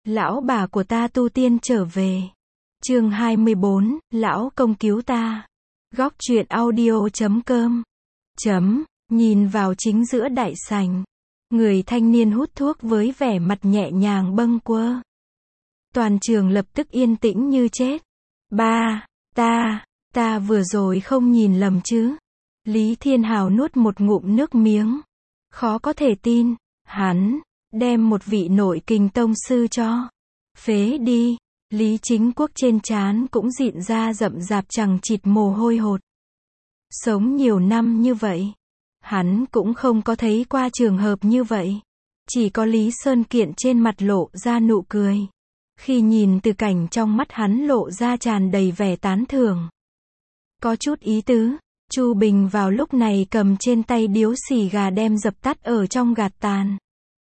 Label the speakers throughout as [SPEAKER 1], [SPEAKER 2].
[SPEAKER 1] Lão bà của ta tu tiên trở về. Chương 24, lão công cứu ta. Góc truyện audio.com. Nhìn vào chính giữa đại sảnh. Người thanh niên hút thuốc với vẻ mặt nhẹ nhàng bâng quơ. Toàn trường lập tức yên tĩnh như chết. Ba, ta vừa rồi không nhìn lầm chứ? Lý Thiên Hào nuốt một ngụm nước miếng. Khó có thể tin, hắn đem một vị nội kình tông sư cho phế đi. Lý Chính Quốc trên trán cũng dịn ra rậm rạp chằng chịt mồ hôi hột. Sống nhiều năm như vậy, hắn cũng không có thấy qua trường hợp như vậy. Chỉ có Lý Sơn Kiện trên mặt lộ ra nụ cười. Khi nhìn Từ Cảnh trong mắt hắn lộ ra tràn đầy vẻ tán thưởng. Có chút ý tứ. Chu Bình vào lúc này cầm trên tay điếu xì gà đem dập tắt ở trong gạt tàn.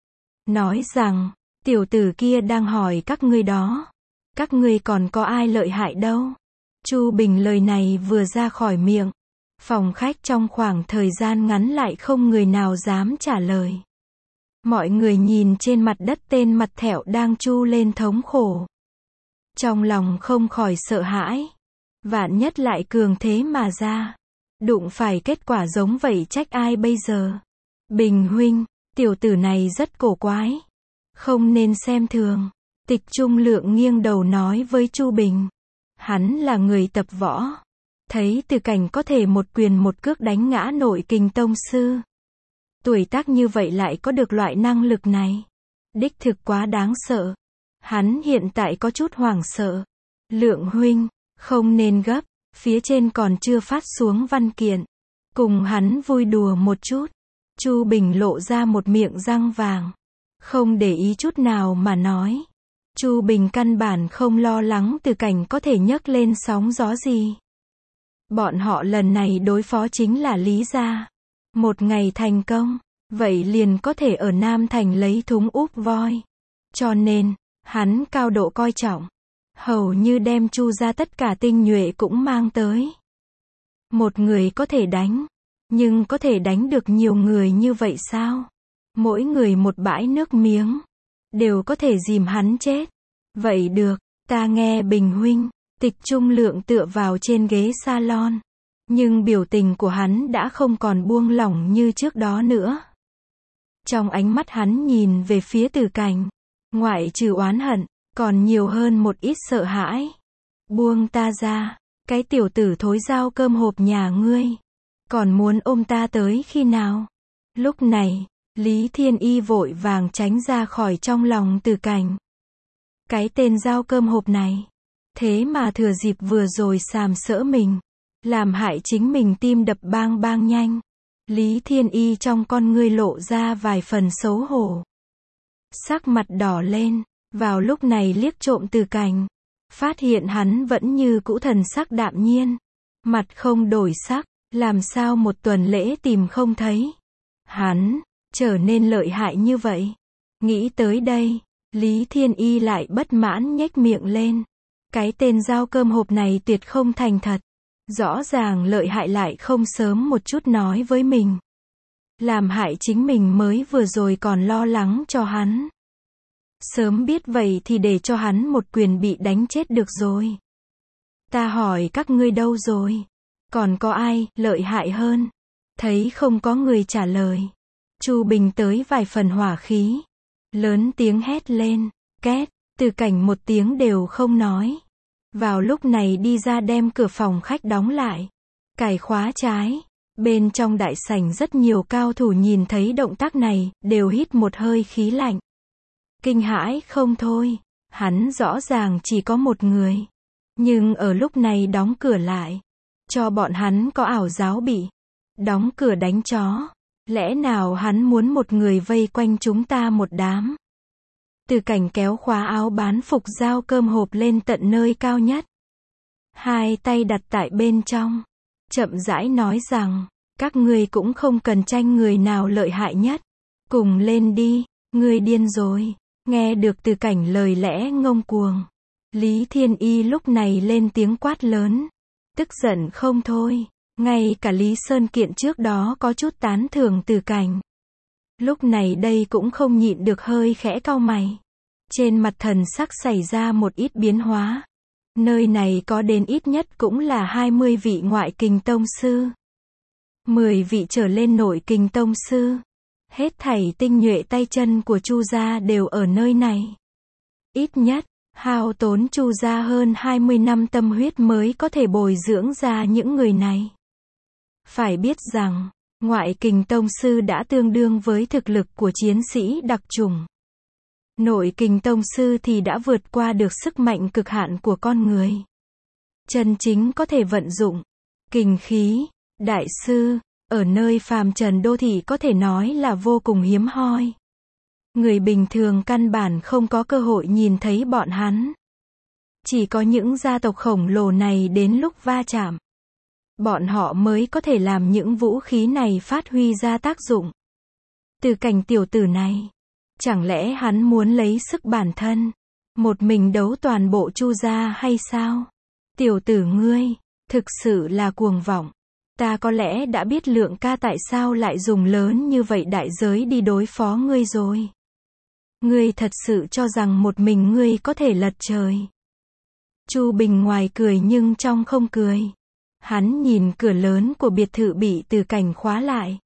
[SPEAKER 1] Nói rằng, tiểu tử kia đang hỏi các ngươi đó. Các ngươi còn có ai lợi hại đâu? Chu Bình lời này vừa ra khỏi miệng. Phòng khách trong khoảng thời gian ngắn lại không người nào dám trả lời. Mọi người nhìn trên mặt đất tên mặt thẹo đang chu lên thống khổ. Trong lòng không khỏi sợ hãi. Vạn nhất lại cường thế mà ra. Đụng phải kết quả giống vậy trách ai bây giờ? Bình huynh, tiểu tử này rất cổ quái. Không nên xem thường. Tịch Trung Lượng nghiêng đầu nói với Chu Bình. Hắn là người tập võ. Thấy Từ Cảnh có thể một quyền một cước đánh ngã nội kình tông sư. Tuổi tác như vậy lại có được loại năng lực này. Đích thực quá đáng sợ. Hắn hiện tại có chút hoảng sợ. Lượng huynh, không nên gấp. Phía trên còn chưa phát xuống văn kiện. Cùng hắn vui đùa một chút. Chu Bình lộ ra một miệng răng vàng. Không để ý chút nào mà nói. Chu Bình căn bản không lo lắng Từ Cảnh có thể nhấc lên sóng gió gì. Bọn họ lần này đối phó chính là Lý gia. Một ngày thành công, vậy liền có thể ở Nam Thành lấy thúng úp voi. Cho nên, hắn cao độ coi trọng. Hầu như đem Chu ra tất cả tinh nhuệ cũng mang tới. Một người có thể đánh, nhưng có thể đánh được nhiều người như vậy sao? Mỗi người một bãi nước miếng, đều có thể dìm hắn chết. Vậy được, ta nghe Bình huynh. Tịch Trung Lượng tựa vào trên ghế salon. Nhưng biểu tình của hắn đã không còn buông lỏng như trước đó nữa. Trong ánh mắt hắn nhìn về phía Từ Cảnh. Ngoại trừ oán hận, còn nhiều hơn một ít sợ hãi. Buông ta ra, cái tiểu tử thối dao cơm hộp nhà ngươi. Còn muốn ôm ta tới khi nào? Lúc này, Lý Thiên Y vội vàng tránh ra khỏi trong lòng Từ Cảnh. Cái tên dao cơm hộp này. Thế mà thừa dịp vừa rồi sàm sỡ mình. Làm hại chính mình tim đập bang bang nhanh. Lý Thiên Y trong con ngươi lộ ra vài phần xấu hổ. Sắc mặt đỏ lên. Vào lúc này liếc trộm Từ Cảnh. Phát hiện hắn vẫn như cũ thần sắc đạm nhiên. Mặt không đổi sắc. Làm sao một tuần lễ tìm không thấy. Hắn trở nên lợi hại như vậy. Nghĩ tới đây, Lý Thiên Y lại bất mãn nhếch miệng lên. Cái tên dao cơm hộp này tuyệt không thành thật. Rõ ràng lợi hại lại không sớm một chút nói với mình. Làm hại chính mình mới vừa rồi còn lo lắng cho hắn. Sớm biết vậy thì để cho hắn một quyền bị đánh chết được rồi. Ta hỏi các ngươi đâu rồi? Còn có ai lợi hại hơn? Thấy không có người trả lời. Chu Bình tới vài phần hỏa khí. Lớn tiếng hét lên. Két. Từ Cảnh một tiếng đều không nói. Vào lúc này đi ra đem cửa phòng khách đóng lại. Cài khóa trái. Bên trong đại sảnh rất nhiều cao thủ nhìn thấy động tác này, đều hít một hơi khí lạnh. Kinh hãi không thôi. Hắn rõ ràng chỉ có một người. Nhưng ở lúc này đóng cửa lại. Cho bọn hắn có ảo giáo bị. Đóng cửa đánh chó. Lẽ nào hắn muốn một người vây quanh chúng ta một đám? Từ Cảnh kéo khóa áo bán phục dao cơm hộp lên tận nơi cao nhất. Hai tay đặt tại bên trong. Chậm rãi nói rằng, các ngươi cũng không cần tranh người nào lợi hại nhất. Cùng lên đi, ngươi điên rồi. Nghe được Từ Cảnh lời lẽ ngông cuồng. Lý Thiên Y lúc này lên tiếng quát lớn. Tức giận không thôi. Ngay cả Lý Sơn Kiện trước đó có chút tán thưởng Từ Cảnh. Lúc này đây cũng không nhịn được hơi khẽ cau mày. Trên mặt thần sắc xảy ra một ít biến hóa. Nơi này có đến ít nhất cũng là 20 vị ngoại kình tông sư. 10 vị trở lên nội kình tông sư. Hết thảy tinh nhuệ tay chân của Chu gia đều ở nơi này. Ít nhất, hao tốn Chu gia hơn 20 năm tâm huyết mới có thể bồi dưỡng ra những người này. Phải biết rằng, ngoại kình tông sư đã tương đương với thực lực của chiến sĩ đặc chủng. Nội kình tông sư thì đã vượt qua được sức mạnh cực hạn của con người. Chân chính có thể vận dụng kình khí, đại sư, ở nơi phàm trần đô thị có thể nói là vô cùng hiếm hoi. Người bình thường căn bản không có cơ hội nhìn thấy bọn hắn. Chỉ có những gia tộc khổng lồ này đến lúc va chạm, bọn họ mới có thể làm những vũ khí này phát huy ra tác dụng. Từ cảnh tiểu tử này, chẳng lẽ hắn muốn lấy sức bản thân, một mình đấu toàn bộ Chu gia hay sao? Tiểu tử ngươi, thực sự là cuồng vọng. Ta có lẽ đã biết Lượng ca tại sao lại dùng lớn như vậy đại giới đi đối phó ngươi rồi. Ngươi thật sự cho rằng một mình ngươi có thể lật trời. Chu Bình ngoài cười nhưng trong không cười. Hắn nhìn cửa lớn của biệt thự bị Từ Cảnh khóa lại.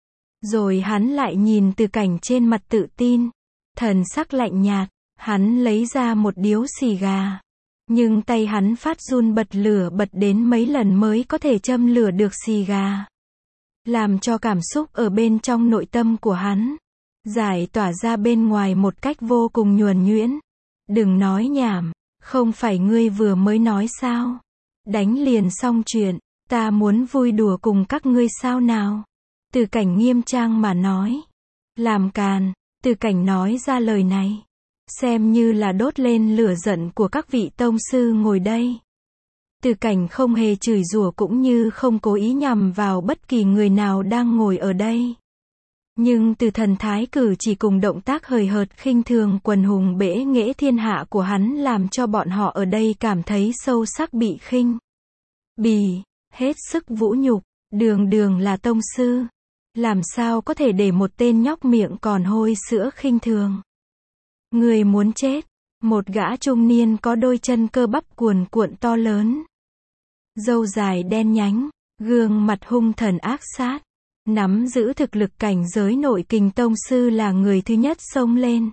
[SPEAKER 1] Rồi hắn lại nhìn Từ Cảnh trên mặt tự tin. Thần sắc lạnh nhạt, hắn lấy ra một điếu xì gà. Nhưng tay hắn phát run bật lửa bật đến mấy lần mới có thể châm lửa được xì gà. Làm cho cảm xúc ở bên trong nội tâm của hắn giải tỏa ra bên ngoài một cách vô cùng nhuần nhuyễn. Đừng nói nhảm, không phải ngươi vừa mới nói sao? Đánh liền xong chuyện, ta muốn vui đùa cùng các ngươi sao nào? Từ Cảnh nghiêm trang mà nói. Làm càn, Từ Cảnh nói ra lời này. Xem như là đốt lên lửa giận của các vị tông sư ngồi đây. Từ Cảnh không hề chửi rủa cũng như không cố ý nhằm vào bất kỳ người nào đang ngồi ở đây. Nhưng từ thần thái cử chỉ cùng động tác hời hợt khinh thường quần hùng bẽ nghễ thiên hạ của hắn làm cho bọn họ ở đây cảm thấy sâu sắc bị khinh bỉ, hết sức vũ nhục. Đường đường là tông sư, làm sao có thể để một tên nhóc miệng còn hôi sữa khinh thường. Người muốn chết. Một gã trung niên có đôi chân cơ bắp cuồn cuộn to lớn, râu dài đen nhánh, gương mặt hung thần ác sát, nắm giữ thực lực cảnh giới nội kình tông sư là người thứ nhất xông lên.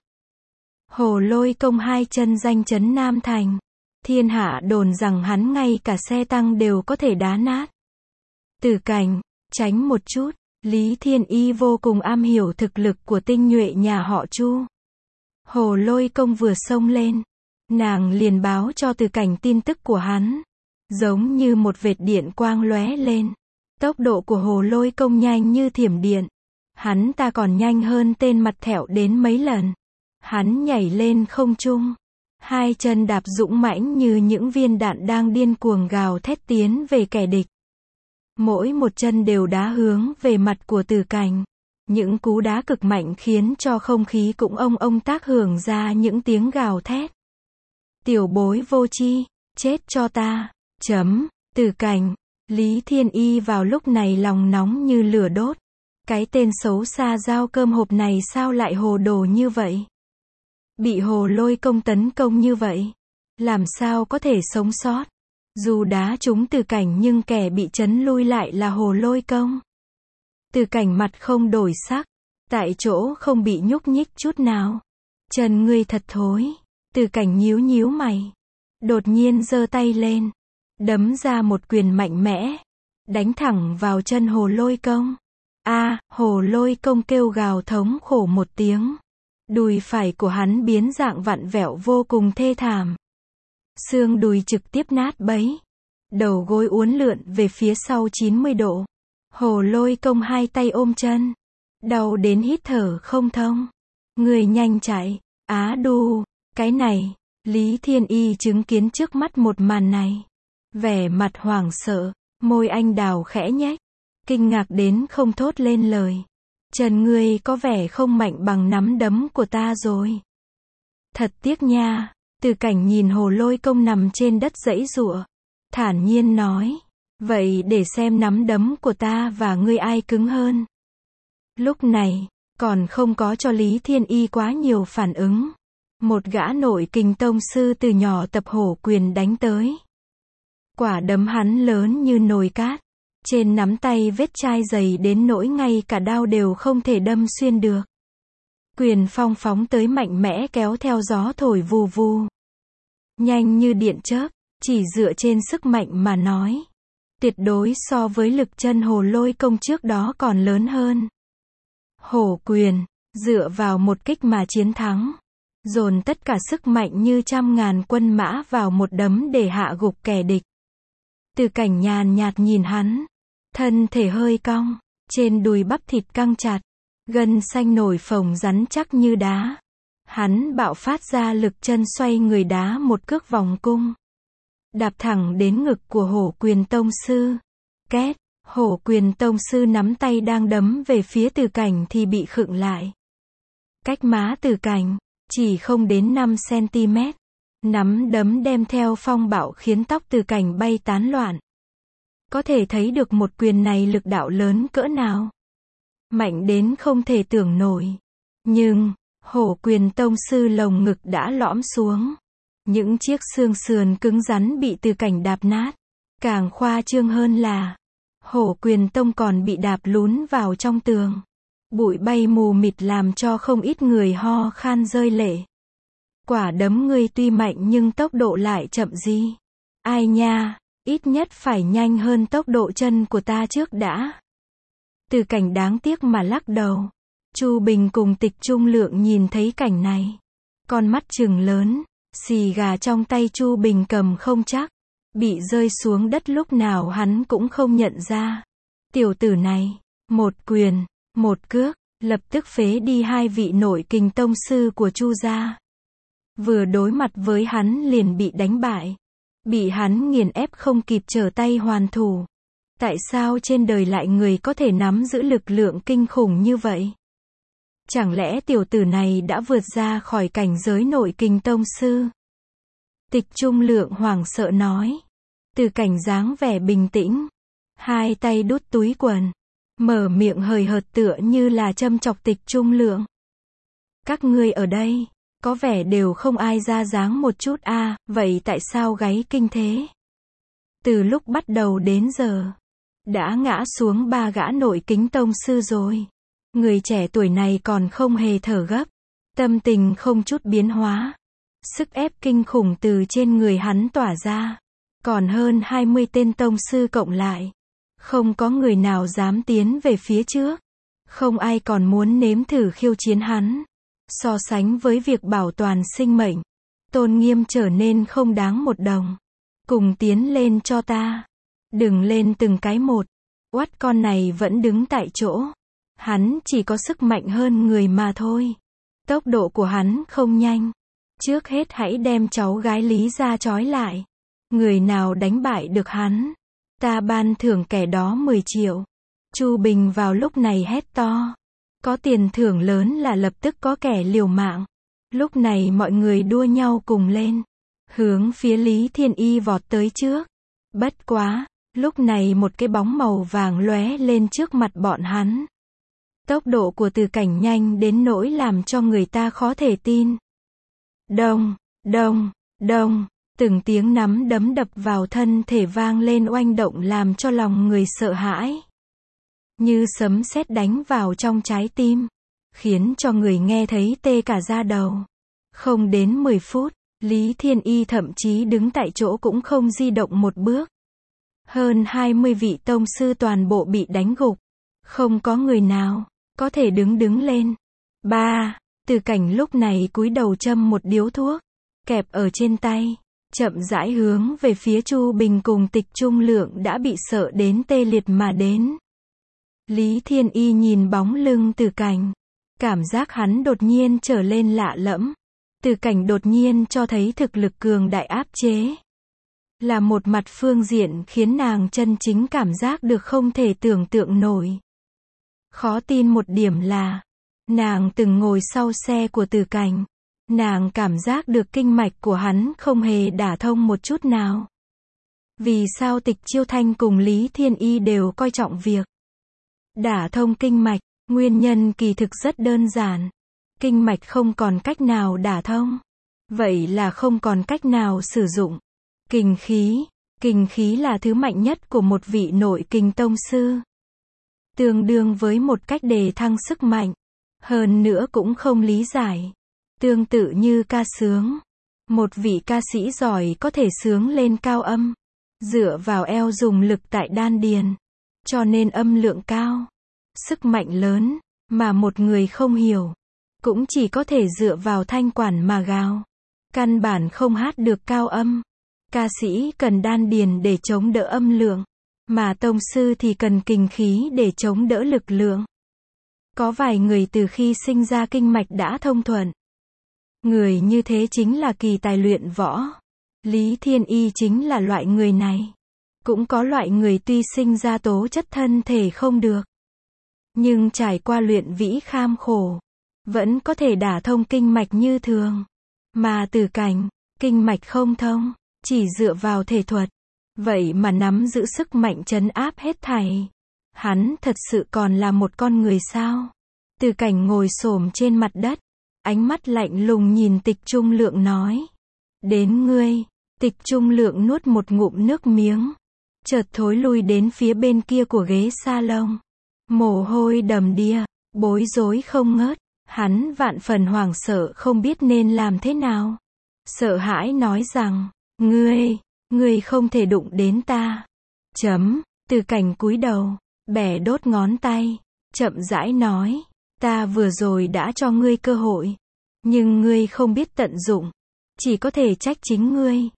[SPEAKER 1] Hồ Lôi Công hai chân danh chấn Nam Thành. Thiên hạ đồn rằng hắn ngay cả xe tăng đều có thể đá nát. Từ Cảnh, tránh một chút. Lý Thiên Y vô cùng am hiểu thực lực của tinh nhuệ nhà họ Chu. Hồ Lôi Công vừa xông lên, nàng liền báo cho Từ Cảnh tin tức của hắn. Giống như một vệt điện quang lóe lên. Tốc độ của Hồ Lôi Công nhanh như thiểm điện. Hắn ta còn nhanh hơn tên mặt thẹo đến mấy lần. Hắn nhảy lên không trung. Hai chân đạp dũng mãnh như những viên đạn đang điên cuồng gào thét tiến về kẻ địch. Mỗi một chân đều đá hướng về mặt của Từ Cảnh. Những cú đá cực mạnh khiến cho không khí cũng ông tác hưởng ra những tiếng gào thét. Tiểu bối vô tri, chết cho ta. Từ Cảnh. Lý Thiên Y vào lúc này lòng nóng như lửa đốt. Cái tên xấu xa giao cơm hộp này sao lại hồ đồ như vậy? Bị Hồ Lôi Công tấn công như vậy, làm sao có thể sống sót? Dù đá trúng Từ Cảnh nhưng kẻ bị chấn lui lại là Hồ Lôi Công. Từ Cảnh mặt không đổi sắc, tại chỗ không bị nhúc nhích chút nào. Chân ngươi thật thối. Từ Cảnh nhíu nhíu mày, đột nhiên giơ tay lên, đấm ra một quyền mạnh mẽ, đánh thẳng vào chân Hồ Lôi Công. Hồ Lôi Công kêu gào thống khổ một tiếng. Đùi phải của hắn biến dạng vặn vẹo vô cùng thê thảm. Xương đùi trực tiếp nát bấy. Đầu gối uốn lượn về phía sau 90 độ. Hồ Lôi Công hai tay ôm chân, đau đến hít thở không thông. Người nhanh chạy. Đù, cái này. Lý Thiên Y chứng kiến trước mắt một màn này, vẻ mặt hoảng sợ, môi anh đào khẽ nhếch, kinh ngạc đến không thốt lên lời. Chân ngươi có vẻ không mạnh bằng nắm đấm của ta rồi. Thật tiếc nha. Từ Cảnh nhìn Hồ Lôi Công nằm trên đất giãy giụa, thản nhiên nói. Vậy để xem nắm đấm của ta và ngươi ai cứng hơn. Lúc này, còn không có cho Lý Thiên Y quá nhiều phản ứng. Một gã nội kình tông sư từ nhỏ tập hổ quyền đánh tới. Quả đấm hắn lớn như nồi cát. Trên nắm tay vết chai dày đến nỗi ngay cả đao đều không thể đâm xuyên được. Quyền phong phóng tới mạnh mẽ kéo theo gió thổi vù vù. Nhanh như điện chớp, chỉ dựa trên sức mạnh mà nói. Tuyệt đối so với lực chân Hồ Lôi công trước đó còn lớn hơn. Hổ quyền, dựa vào một kích mà chiến thắng. Dồn tất cả sức mạnh như trăm ngàn quân mã vào một đấm để hạ gục kẻ địch. Từ Cảnh nhàn nhạt nhìn hắn. Thân thể hơi cong, trên đùi bắp thịt căng chặt. Gân xanh nổi phồng rắn chắc như đá. Hắn bạo phát ra lực chân xoay người đá một cước vòng cung. Đạp thẳng đến ngực của Hổ Quyền tông sư. Két, Hổ Quyền tông sư nắm tay đang đấm về phía Từ Cảnh thì bị khựng lại. Cách má Từ Cảnh, chỉ không đến 5 cm. Nắm đấm đem theo phong bạo khiến tóc Từ Cảnh bay tán loạn. Có thể thấy được một quyền này lực đạo lớn cỡ nào. Mạnh đến không thể tưởng nổi. Nhưng, Hổ Quyền tông sư lồng ngực đã lõm xuống. Những chiếc xương sườn cứng rắn bị Từ Cảnh đạp nát. Càng khoa trương hơn là, Hổ Quyền tông còn bị đạp lún vào trong tường. Bụi bay mù mịt làm cho không ít người ho khan rơi lệ. Quả đấm ngươi tuy mạnh nhưng tốc độ lại chậm gì. Ai nha, ít nhất phải nhanh hơn tốc độ chân của ta trước đã. Từ Cảnh đáng tiếc mà lắc đầu. Chu Bình cùng Tịch Trung Lượng nhìn thấy cảnh này. Con mắt trừng lớn, xì gà trong tay Chu Bình cầm không chắc. Bị rơi xuống đất lúc nào hắn cũng không nhận ra. Tiểu tử này, một quyền, một cước, lập tức phế đi hai vị nội kình tông sư của Chu gia. Vừa đối mặt với hắn liền bị đánh bại. Bị hắn nghiền ép không kịp trở tay hoàn thủ. Tại sao trên đời lại người có thể nắm giữ lực lượng kinh khủng như vậy? Chẳng lẽ tiểu tử này đã vượt ra khỏi cảnh giới nội kình tông sư? Tịch Trung Lượng hoảng sợ nói. Từ Cảnh dáng vẻ bình tĩnh. Hai tay đút túi quần. Mở miệng hời hợt tựa như là châm chọc Tịch Trung Lượng. Các ngươi ở đây, có vẻ đều không ai ra dáng một chút a, vậy tại sao gáy kinh thế? Từ lúc bắt đầu đến giờ, đã ngã xuống 3 gã nội kính tông sư rồi. Người trẻ tuổi này còn không hề thở gấp. Tâm tình không chút biến hóa. Sức ép kinh khủng từ trên người hắn tỏa ra. Còn hơn 20 tên tông sư cộng lại. Không có người nào dám tiến về phía trước. Không ai còn muốn nếm thử khiêu chiến hắn. So sánh với việc bảo toàn sinh mệnh, tôn nghiêm trở nên không đáng một đồng. Cùng tiến lên cho ta. Đừng lên từng cái một. Oát con này vẫn đứng tại chỗ. Hắn chỉ có sức mạnh hơn người mà thôi. Tốc độ của hắn không nhanh. Trước hết hãy đem cháu gái Lý ra trói lại. Người nào đánh bại được hắn, ta ban thưởng kẻ đó 10 triệu. Chu Bình vào lúc này hét to. Có tiền thưởng lớn là lập tức có kẻ liều mạng. Lúc này mọi người đua nhau cùng lên. Hướng phía Lý Thiên Y vọt tới trước. Bất quá, lúc này một cái bóng màu vàng lóe lên trước mặt bọn hắn. Tốc độ của Từ Cảnh nhanh đến nỗi làm cho người ta khó thể tin. Đông, đông, đông, từng tiếng nắm đấm đập vào thân thể vang lên oanh động làm cho lòng người sợ hãi. Như sấm sét đánh vào trong trái tim, khiến cho người nghe thấy tê cả da đầu. Không đến 10 phút, Lý Thiên Y thậm chí đứng tại chỗ cũng không di động một bước. Hơn 20 vị tông sư toàn bộ bị đánh gục. Không có người nào có thể đứng lên. Từ Cảnh lúc này cúi đầu châm một điếu thuốc, kẹp ở trên tay, chậm rãi hướng về phía Chu Bình cùng Tịch Trung Lượng đã bị sợ đến tê liệt mà đến. Lý Thiên Y nhìn bóng lưng Từ Cảnh, cảm giác hắn đột nhiên trở lên lạ lẫm. Từ Cảnh đột nhiên cho thấy thực lực cường đại áp chế. Là một mặt phương diện khiến nàng chân chính cảm giác được không thể tưởng tượng nổi. Khó tin một điểm là, nàng từng ngồi sau xe của Từ Cảnh. Nàng cảm giác được kinh mạch của hắn không hề đả thông một chút nào. Vì sao Tịch Chiêu Thanh cùng Lý Thiên Y đều coi trọng việc đả thông kinh mạch? Nguyên nhân kỳ thực rất đơn giản. Kinh mạch không còn cách nào đả thông. Vậy là không còn cách nào sử dụng. Kình khí. Kình khí là thứ mạnh nhất của một vị nội kình tông sư. Tương đương với một cách đề thăng sức mạnh. Hơn nữa cũng không lý giải. Tương tự như ca sướng. Một vị ca sĩ giỏi có thể sướng lên cao âm. Dựa vào eo dùng lực tại đan điền. Cho nên âm lượng cao. Sức mạnh lớn. Mà một người không hiểu. Cũng chỉ có thể dựa vào thanh quản mà gào. Căn bản không hát được cao âm. Ca sĩ cần đan điền để chống đỡ âm lượng. Mà tông sư thì cần kình khí để chống đỡ lực lượng. Có vài người từ khi sinh ra kinh mạch đã thông thuận. Người như thế chính là kỳ tài luyện võ. Lý Thiên Y chính là loại người này. Cũng có loại người tuy sinh ra tố chất thân thể không được. Nhưng trải qua luyện vĩ kham khổ. Vẫn có thể đả thông kinh mạch như thường. Mà Từ Cảnh, kinh mạch không thông. Chỉ dựa vào thể thuật. Vậy mà nắm giữ sức mạnh trấn áp hết thảy. Hắn thật sự còn là một con người sao? Từ Cảnh ngồi xổm trên mặt đất. Ánh mắt lạnh lùng nhìn Tịch Trung Lượng nói. Đến ngươi. Tịch Trung Lượng nuốt một ngụm nước miếng. Chợt thối lui đến phía bên kia của ghế salon. Mồ hôi đầm đìa. Bối rối không ngớt. Hắn vạn phần hoảng sợ không biết nên làm thế nào. Sợ hãi nói rằng. Ngươi không thể đụng đến ta. Từ Cảnh cúi đầu. Bẻ đốt ngón tay. Chậm rãi nói. Ta vừa rồi đã cho ngươi cơ hội. Nhưng ngươi không biết tận dụng. Chỉ có thể trách chính ngươi.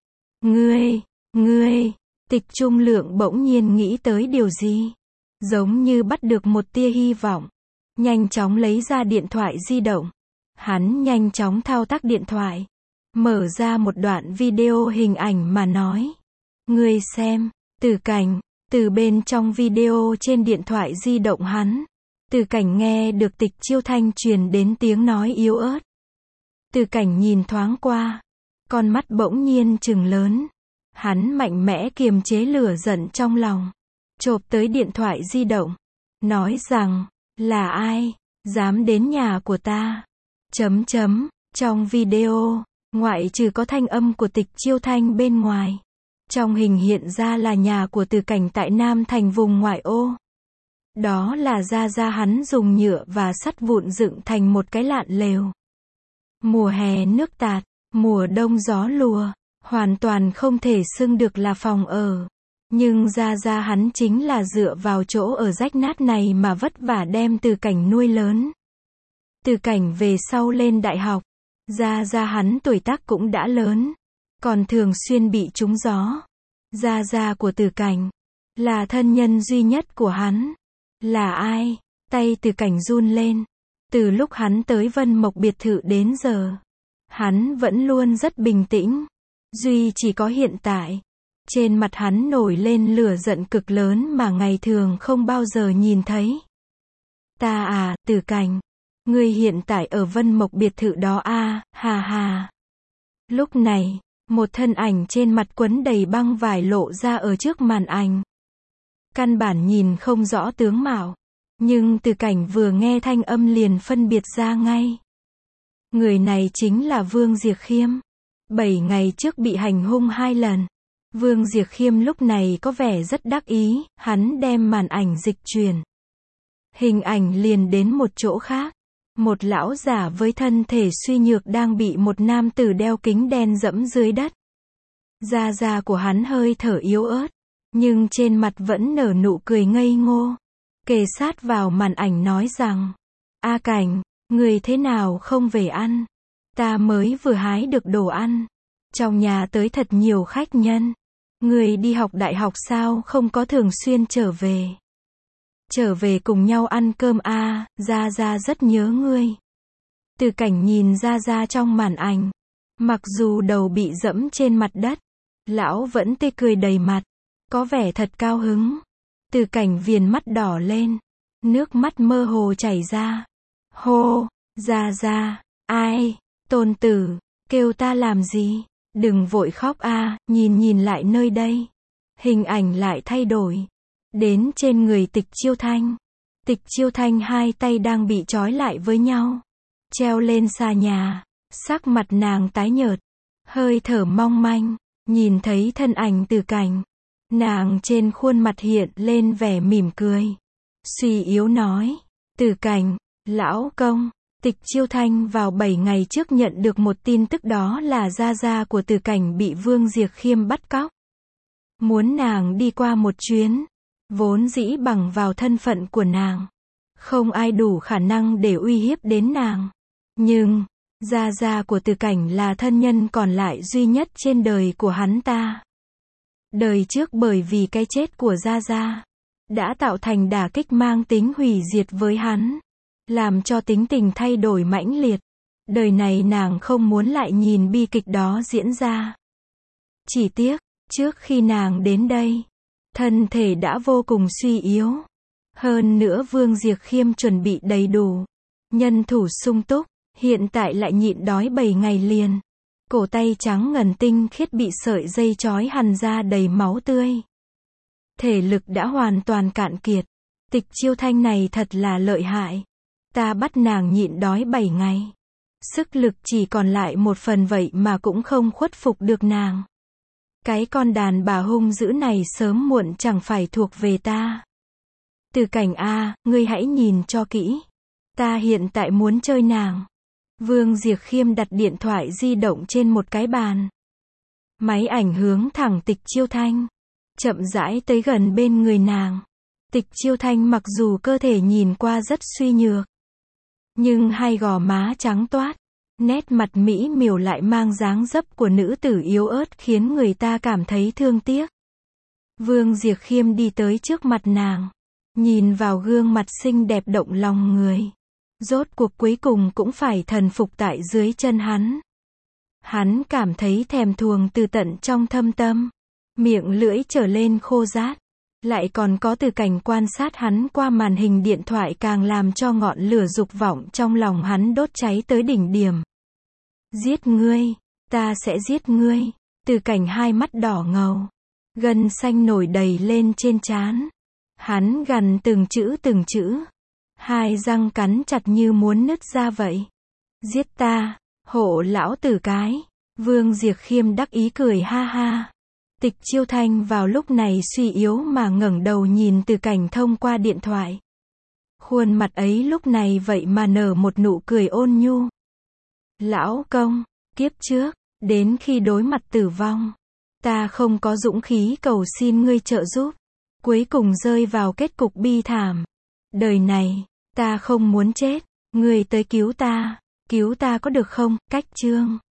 [SPEAKER 1] Ngươi. Tịch Trung Lượng bỗng nhiên nghĩ tới điều gì. Giống như bắt được một tia hy vọng. Nhanh chóng lấy ra điện thoại di động. Hắn nhanh chóng thao tác điện thoại. Mở ra một đoạn video hình ảnh mà nói. Ngươi xem. Từ Cảnh. Từ bên trong video trên điện thoại di động hắn. Từ Cảnh nghe được Tịch Chiêu Thanh truyền đến tiếng nói yếu ớt. Từ Cảnh nhìn thoáng qua. Con mắt bỗng nhiên trừng lớn. Hắn mạnh mẽ kiềm chế lửa giận trong lòng. Chộp tới điện thoại di động. Nói rằng, là ai, dám đến nhà của ta. Trong video, ngoại trừ có thanh âm của Tịch Chiêu Thanh bên ngoài. Trong hình hiện ra là nhà của Từ Cảnh tại Nam Thành vùng ngoại ô. Đó là Gia hắn dùng nhựa và sắt vụn dựng thành một cái lạn lều. Mùa hè nước tạt, mùa đông gió lùa, hoàn toàn không thể xưng được là phòng ở. Nhưng Gia hắn chính là dựa vào chỗ ở rách nát này mà vất vả đem Từ Cảnh nuôi lớn. Từ Cảnh về sau lên đại học, Gia hắn tuổi tác cũng đã lớn, còn thường xuyên bị trúng gió. Gia của Từ Cảnh là thân nhân duy nhất của hắn. Là ai? Tay Từ Cảnh run lên. Từ lúc hắn tới Vân Mộc biệt thự đến giờ, hắn vẫn luôn rất bình tĩnh. Duy chỉ có hiện tại, trên mặt hắn nổi lên lửa giận cực lớn mà ngày thường không bao giờ nhìn thấy. Ta à, Từ Cảnh, ngươi hiện tại ở Vân Mộc biệt thự đó à, hà. Lúc này, một thân ảnh trên mặt quấn đầy băng vải lộ ra ở trước màn ảnh. Căn bản nhìn không rõ tướng mạo. Nhưng Từ Cảnh vừa nghe thanh âm liền phân biệt ra ngay. Người này chính là Vương Diệc Khiêm. 7 ngày trước bị hành hung 2 lần. Vương Diệc Khiêm lúc này có vẻ rất đắc ý, hắn đem màn ảnh dịch chuyển. Hình ảnh liền đến một chỗ khác. Một lão giả với thân thể suy nhược đang bị một nam tử đeo kính đen dẫm dưới đất. Da của hắn hơi thở yếu ớt, nhưng trên mặt vẫn nở nụ cười ngây ngô. Kề sát vào màn ảnh nói rằng, A Cảnh, người thế nào không về ăn? Ta mới vừa hái được đồ ăn. Trong nhà tới thật nhiều khách nhân. Người đi học đại học sao không có thường xuyên trở về? Trở về cùng nhau ăn cơm a, Gia rất nhớ ngươi. Từ Cảnh nhìn Gia trong màn ảnh. Mặc dù đầu bị dẫm trên mặt đất, lão vẫn tươi cười đầy mặt. Có vẻ thật cao hứng. Từ Cảnh viền mắt đỏ lên. Nước mắt mơ hồ chảy ra. Hô, Gia, ai, tôn tử, kêu ta làm gì? Đừng vội khóc a, nhìn lại nơi đây. Hình ảnh lại thay đổi. Đến trên người Tịch Chiêu Thanh. Tịch Chiêu Thanh hai tay đang bị trói lại với nhau. Treo lên xà nhà. Sắc mặt nàng tái nhợt, hơi thở mong manh, nhìn thấy thân ảnh Từ Cảnh. Nàng trên khuôn mặt hiện lên vẻ mỉm cười. Suy yếu nói, Từ Cảnh, lão công, Tịch Chiêu Thanh vào 7 ngày trước nhận được một tin tức, đó là gia gia của Từ Cảnh bị Vương Diệp Khiêm bắt cóc. Muốn nàng đi qua một chuyến. Vốn dĩ bằng vào thân phận của nàng, không ai đủ khả năng để uy hiếp đến nàng. Nhưng, gia gia của Từ Cảnh là thân nhân còn lại duy nhất trên đời của hắn ta. Đời trước bởi vì cái chết của gia gia, đã tạo thành đả kích mang tính hủy diệt với hắn, làm cho tính tình thay đổi mãnh liệt. Đời này nàng không muốn lại nhìn bi kịch đó diễn ra. Chỉ tiếc, trước khi nàng đến đây, thân thể đã vô cùng suy yếu. Hơn nữa Vương Diệp Khiêm chuẩn bị đầy đủ, nhân thủ sung túc, hiện tại lại nhịn đói 7 ngày liền. Cổ tay trắng ngần tinh khiết bị sợi dây trói hằn ra đầy máu tươi. Thể lực đã hoàn toàn cạn kiệt. Tịch Chiêu Thanh này thật là lợi hại. Ta bắt nàng nhịn đói 7 ngày. Sức lực chỉ còn lại 1 phần vậy mà cũng không khuất phục được nàng. Cái con đàn bà hung dữ này sớm muộn chẳng phải thuộc về ta. Từ Cảnh a, ngươi hãy nhìn cho kỹ. Ta hiện tại muốn chơi nàng. Vương Diệp Khiêm đặt điện thoại di động trên một cái bàn. Máy ảnh hướng thẳng Tịch Chiêu Thanh. Chậm rãi tới gần bên người nàng. Tịch Chiêu Thanh mặc dù cơ thể nhìn qua rất suy nhược, nhưng hai gò má trắng toát, nét mặt mỹ miều lại mang dáng dấp của nữ tử yếu ớt khiến người ta cảm thấy thương tiếc. Vương Diệp Khiêm đi tới trước mặt nàng, nhìn vào gương mặt xinh đẹp động lòng người. Rốt cuộc cuối cùng cũng phải thần phục tại dưới chân hắn. Hắn cảm thấy thèm thuồng từ tận trong thâm tâm, miệng lưỡi trở lên khô rát. Lại còn có Từ Cảnh quan sát hắn qua màn hình điện thoại càng làm cho ngọn lửa dục vọng trong lòng hắn đốt cháy tới đỉnh điểm. Giết ngươi, ta sẽ giết ngươi. Từ Cảnh hai mắt đỏ ngầu, gân xanh nổi đầy lên trên trán. Hắn gằn từng chữ, hai răng cắn chặt như muốn nứt ra vậy. Giết ta, hộ lão tử cái. Vương Diệp Khiêm đắc ý cười ha ha. Tịch Chiêu Thanh vào lúc này suy yếu mà ngẩng đầu nhìn Từ Cảnh thông qua điện thoại. Khuôn mặt ấy lúc này vậy mà nở một nụ cười ôn nhu. Lão công, kiếp trước, đến khi đối mặt tử vong, ta không có dũng khí cầu xin ngươi trợ giúp, cuối cùng rơi vào kết cục bi thảm. Đời này, ta không muốn chết, ngươi tới cứu ta có được không? Cách chương